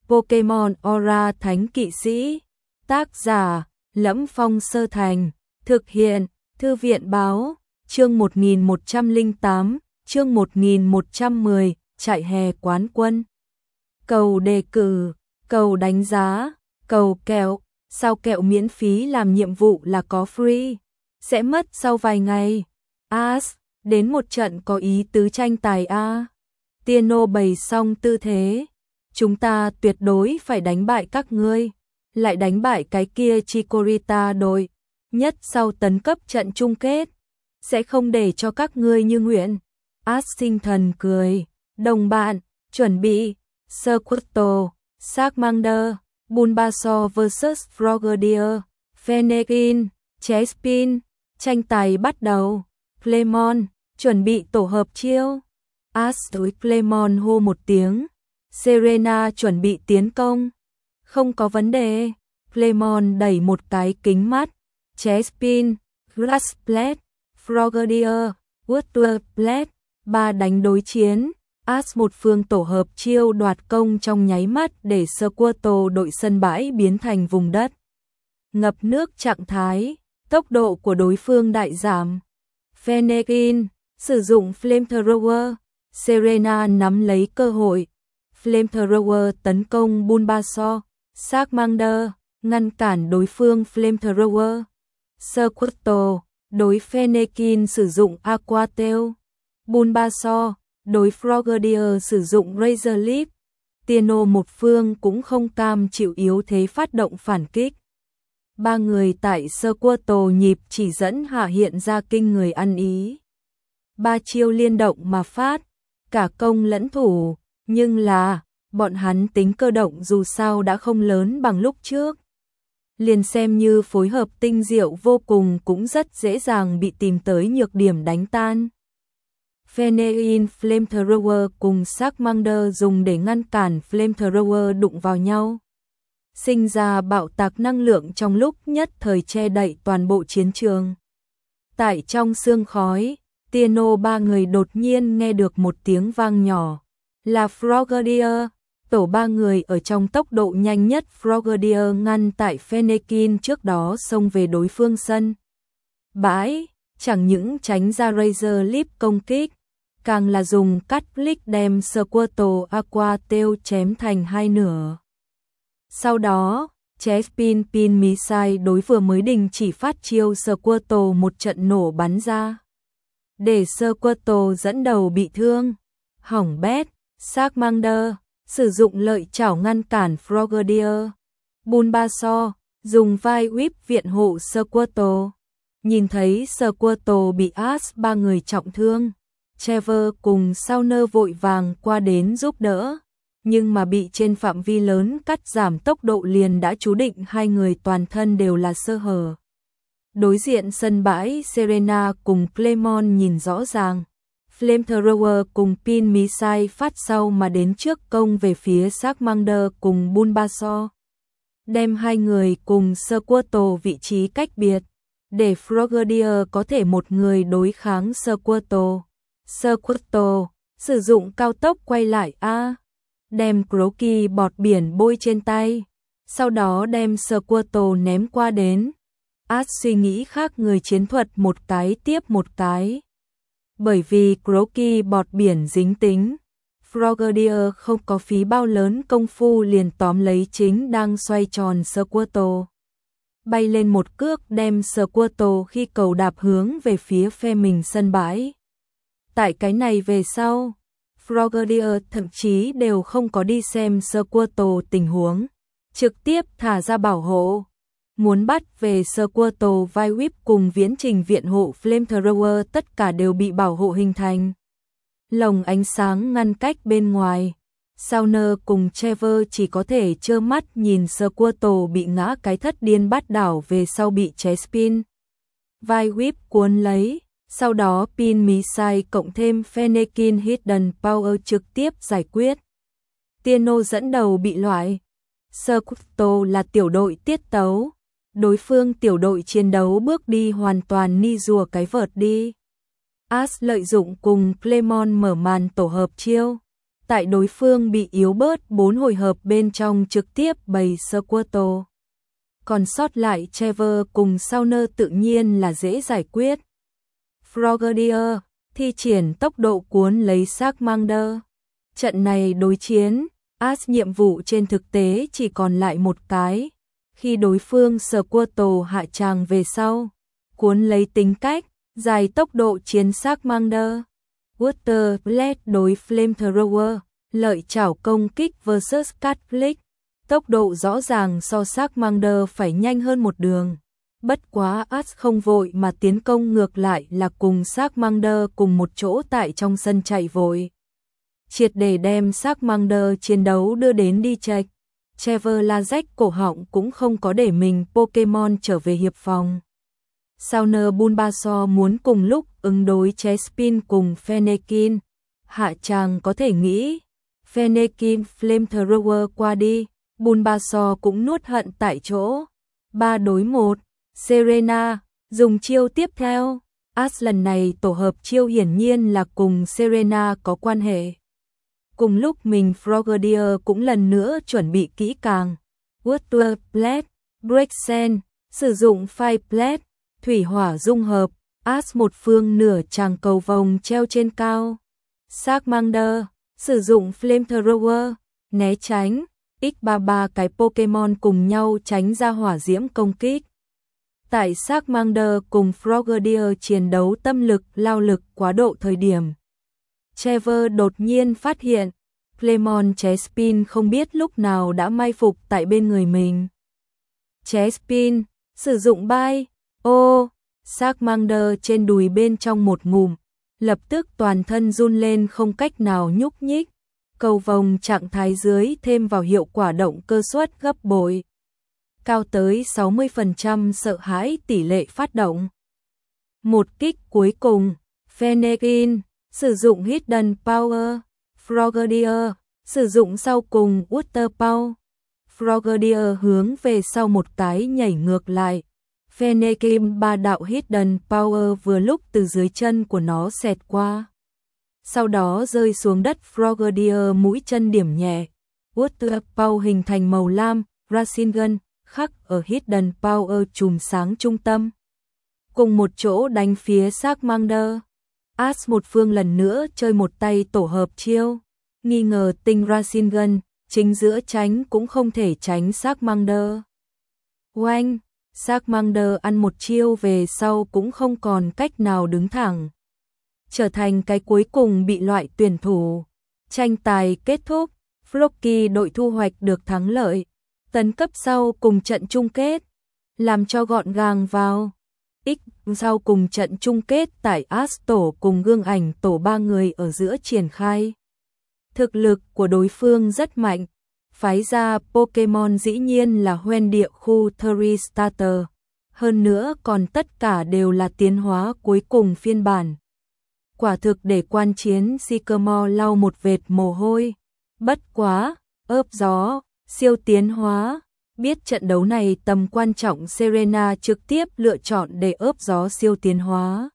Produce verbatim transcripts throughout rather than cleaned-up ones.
Pokemon Aura Thánh Kỵ Sĩ. Tác giả: Lẫm Phong Sơ Thành. Thực hiện: Thư viện báo. Chương một nghìn một trăm lẻ tám, chương một nghìn một trăm mười, chạy hè quán quân. Cầu đề cử, cầu đánh giá, cầu kẹo. Sao kẹo miễn phí làm nhiệm vụ là có free, sẽ mất sau vài ngày. As, đến một trận có ý tứ tranh tài a. Tieno bày xong tư thế. Chúng ta tuyệt đối phải đánh bại các ngươi, lại đánh bại cái kia Chikorita đội, nhất sau tấn cấp trận chung kết. Sẽ không để cho các ngươi như nguyện. As sinh thần cười. Đồng bạn, chuẩn bị. Squirtle, Charmander, Bulbasaur versus. Frogadier, Fennekin, Chespin. Tranh tài bắt đầu. Clemon, chuẩn bị tổ hợp chiêu. As đối Clemon hô một tiếng. Serena chuẩn bị tiến công. Không có vấn đề. Clemon đẩy một cái kính mắt. Chespin, Grass Blade, Frogadier, Water Blade. Ba đánh đối chiến. As một phương tổ hợp chiêu đoạt công trong nháy mắt để Squirtle đội sân bãi biến thành vùng đất ngập nước trạng thái. Tốc độ của đối phương đại giảm. Fennekin sử dụng Flamethrower. Serena nắm lấy cơ hội. Flamethrower tấn công Bulbasaur. Charmander ngăn cản đối phương Flamethrower. Squirtle đối Fennekin sử dụng Aqua Tail. Bulbasaur đối Frogadier sử dụng Razor Leaf. Tieno một phương cũng không cam chịu yếu thế phát động phản kích. Ba người tại Squirtle nhịp chỉ dẫn hạ hiện ra kinh người ăn ý. Ba chiêu liên động mà phát, cả công lẫn thủ, nhưng là, bọn hắn tính cơ động dù sao đã không lớn bằng lúc trước. Liền xem như phối hợp tinh diệu vô cùng cũng rất dễ dàng bị tìm tới nhược điểm đánh tan. Fennekin Flamethrower cùng Charmander dùng để ngăn cản Flamethrower đụng vào nhau. Sinh ra bạo tạc năng lượng trong lúc nhất thời che đậy toàn bộ chiến trường. Tại trong sương khói, Tieno ba người đột nhiên nghe được một tiếng vang nhỏ. Là Frogadier. Tổ ba người ở trong tốc độ nhanh nhất. Frogadier ngăn tại Fennekin trước đó xông về đối phương sân bãi, chẳng những tránh ra Razor Leaf công kích, càng là dùng cắt click đem Squirtle Aqua Tail chém thành hai nửa. Sau đó, Chespin Pin Missile đối vừa mới đình chỉ phát chiêu Squirtle một trận nổ bắn ra, để Squirtle dẫn đầu bị thương, hỏng bét. Charmander sử dụng lợi chảo ngăn cản Frogadier. Bulbasaur dùng vai whip viện hộ Squirtle. Nhìn thấy Squirtle bị As ba người trọng thương, Trevor cùng Sauner vội vàng qua đến giúp đỡ, nhưng mà bị trên phạm vi lớn cắt giảm tốc độ liền đã chú định hai người toàn thân đều là sơ hở. Đối diện sân bãi, Serena cùng Clemon nhìn rõ ràng. Flamethrower cùng Pin Missile phát sau mà đến trước công về phía Charmander cùng Bulbasaur, đem hai người cùng Squirtle vị trí cách biệt, để Frogadier có thể một người đối kháng Squirtle. Squirtle sử dụng cao tốc quay lại A, đem Croaky bọt biển bôi trên tay, sau đó đem Squirtle ném qua đến. As suy nghĩ khác người chiến thuật một cái tiếp một cái. Bởi vì Croaky bọt biển dính tính, Frogadier không có phí bao lớn công phu liền tóm lấy chính đang xoay tròn Squirtle. Bay lên một cước đem Squirtle khi cầu đạp hướng về phía phe mình sân bãi. Tại cái này về sau, Frogadier thậm chí đều không có đi xem Squirtle tình huống, trực tiếp thả ra bảo hộ. Muốn bắt về Squirtle, vai whip cùng viễn trình viện hộ Flamethrower tất cả đều bị bảo hộ hình thành lồng ánh sáng ngăn cách bên ngoài. Sauner cùng Trevor chỉ có thể trơ mắt nhìn Squirtle bị ngã cái thất điên bát đảo về sau bị Chespin vai whip cuốn lấy. Sau đó Pin Missile cộng thêm Fennekin Hidden Power trực tiếp giải quyết. Tieno dẫn đầu bị loại. Squirtle là tiểu đội tiết tấu. Đối phương tiểu đội chiến đấu bước đi hoàn toàn ni rùa cái vợt đi. As lợi dụng cùng Clemon mở màn tổ hợp chiêu. tại đối phương bị yếu bớt bốn hồi hợp bên trong trực tiếp bày Squirtle. Còn sót lại Trevor cùng Sauner tự nhiên là dễ giải quyết. Frogadier thi triển tốc độ cuốn lấy Charmander. Trận này đối chiến, Ash nhiệm vụ trên thực tế chỉ còn lại một cái. Khi đối phương Squirtle hạ tràng về sau, cuốn lấy tính cách, dài tốc độ chiến Charmander. Water Blade đối Flamethrower, lợi chảo công kích versus Catflick. Tốc độ rõ ràng so Charmander phải nhanh hơn một đường. Bất quá Ash không vội mà tiến công, ngược lại là cùng Charmander cùng một chỗ tại trong sân chạy vội. Triệt để đem Charmander chiến đấu đưa đến đi chệch. Trevor la rách cổ họng cũng không có để mình Pokemon trở về hiệp phòng. Sauner Bulbasaur muốn cùng lúc ứng đối Chespin cùng Fennekin. Hạ tràng có thể nghĩ, Fennekin Flamethrower qua đi, Bulbasaur cũng nuốt hận tại chỗ. Ba đối một, Serena, dùng chiêu tiếp theo. Ash lần này tổ hợp chiêu hiển nhiên là cùng Serena có quan hệ. Cùng lúc mình Frogadier cũng lần nữa chuẩn bị kỹ càng. Water Blade, Break Sen, sử dụng Fire Blade, thủy hỏa dung hợp, Ash một phương nửa tràng cầu vồng treo trên cao. Charmander, sử dụng Flamethrower, né tránh, x ba mươi ba cái Pokemon cùng nhau tránh ra hỏa diễm công kích. Tại Charmander cùng Frogadier chiến đấu tâm lực lao lực quá độ thời điểm, Trevor đột nhiên phát hiện, Clemon Chespin không biết lúc nào đã mai phục tại bên người mình. Chespin, sử dụng bay, ô, Charmander trên đùi bên trong một ngụm, lập tức toàn thân run lên không cách nào nhúc nhích, cầu vồng trạng thái dưới thêm vào hiệu quả động cơ suất gấp bội. Cao tới sáu mươi phần trăm sợ hãi tỷ lệ phát động. Một kích cuối cùng, Fennekin, sử dụng Hidden Power, Frogadier, sử dụng sau cùng Water Power. Frogadier hướng về sau một cái nhảy ngược lại. Fennekin ba đạo Hidden Power vừa lúc từ dưới chân của nó xẹt qua. Sau đó rơi xuống đất, Frogadier mũi chân điểm nhẹ. Water Power hình thành màu lam, Rasengan, khắc ở Hidden Power chùm sáng trung tâm. Cùng một chỗ đánh phía Charmander. Ash một phương lần nữa chơi một tay tổ hợp chiêu. Nghi ngờ tinh Rasengan, chính giữa tránh cũng không thể tránh Charmander. Oanh, Charmander ăn một chiêu về sau cũng không còn cách nào đứng thẳng. Trở thành cái cuối cùng bị loại tuyển thủ. Tranh tài kết thúc, Flocky đội thu hoạch được thắng lợi. Tấn cấp sau cùng trận chung kết, làm cho gọn gàng vào. X sau cùng trận chung kết tại Ash tổ cùng gương ảnh tổ ba người ở giữa triển khai. Thực lực của đối phương rất mạnh, phái ra Pokemon dĩ nhiên là hoen địa khu Three Starter, hơn nữa còn tất cả đều là tiến hóa cuối cùng phiên bản. Quả thực để quan chiến Sycamore lau một vệt mồ hôi. Bất quá, ớp gió, siêu tiến hóa. Biết trận đấu này tầm quan trọng, Serena trực tiếp lựa chọn để ớp gió siêu tiến hóa.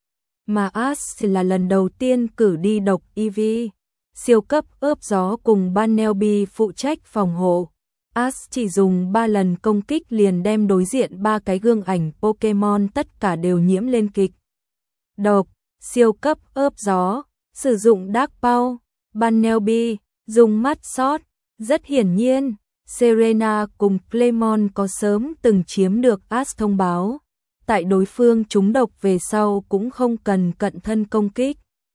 Mà Ash là lần đầu tiên cử đi độc Eevee. Siêu cấp ớp gió cùng Bunnelby phụ trách phòng hộ. Ash chỉ dùng ba lần công kích liền đem đối diện ba cái gương ảnh Pokemon tất cả đều nhiễm lên kịch độc. Siêu cấp ớp gió, sử dụng Dark Power, Bunnelby, dùng mắt sót. Rất hiển nhiên, Serena cùng Clemon có sớm từng chiếm được Ash thông báo. Tại đối phương trúng độc về sau cũng không cần cận thân công kích.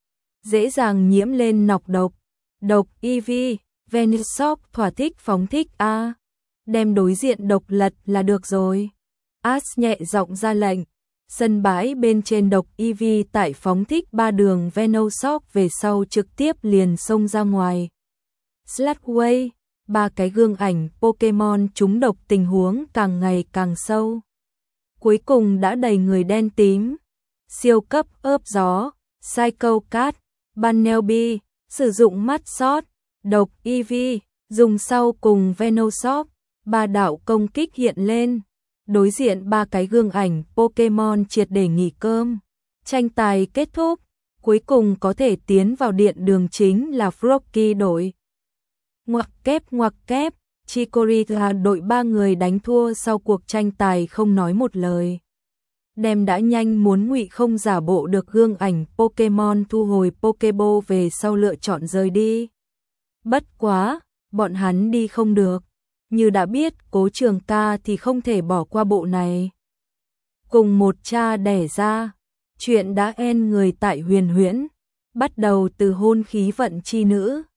Dễ dàng nhiễm lên nọc độc. Độc Eevee, Venusaur thỏa thích phóng thích A. Đem đối diện độc lật là được rồi. Ash nhẹ giọng ra lệnh. Sân bãi bên trên độc Eevee tại phóng thích ba đường Venusaur về sau trực tiếp liền xông ra ngoài. Slugway, ba cái gương ảnh Pokemon trúng độc tình huống càng ngày càng sâu. Cuối cùng đã đầy người đen tím. Siêu cấp ớp gió, Psycho Cat, Bunnelby, sử dụng mắt sót, độc Eevee, dùng sau cùng Venusaur, ba đạo công kích hiện lên. Đối diện ba cái gương ảnh Pokemon triệt để nghỉ cơm. Tranh tài kết thúc, Cuối cùng có thể tiến vào điện đường chính là Frocky đội. Ngoặc kép ngoặc kép, Chikorita đội ba người đánh thua sau cuộc tranh tài không nói một lời. Đem đã nhanh muốn Ngụy Không giả bộ được gương ảnh Pokemon thu hồi Pokeball về sau lựa chọn rời đi. Bất quá, bọn hắn đi không được. Như đã biết Cố Trường Ca thì không thể bỏ qua bộ này. Cùng một cha đẻ ra, chuyện đã en người tại Huyền Huyễn, bắt đầu từ hôn khí vận chi nữ.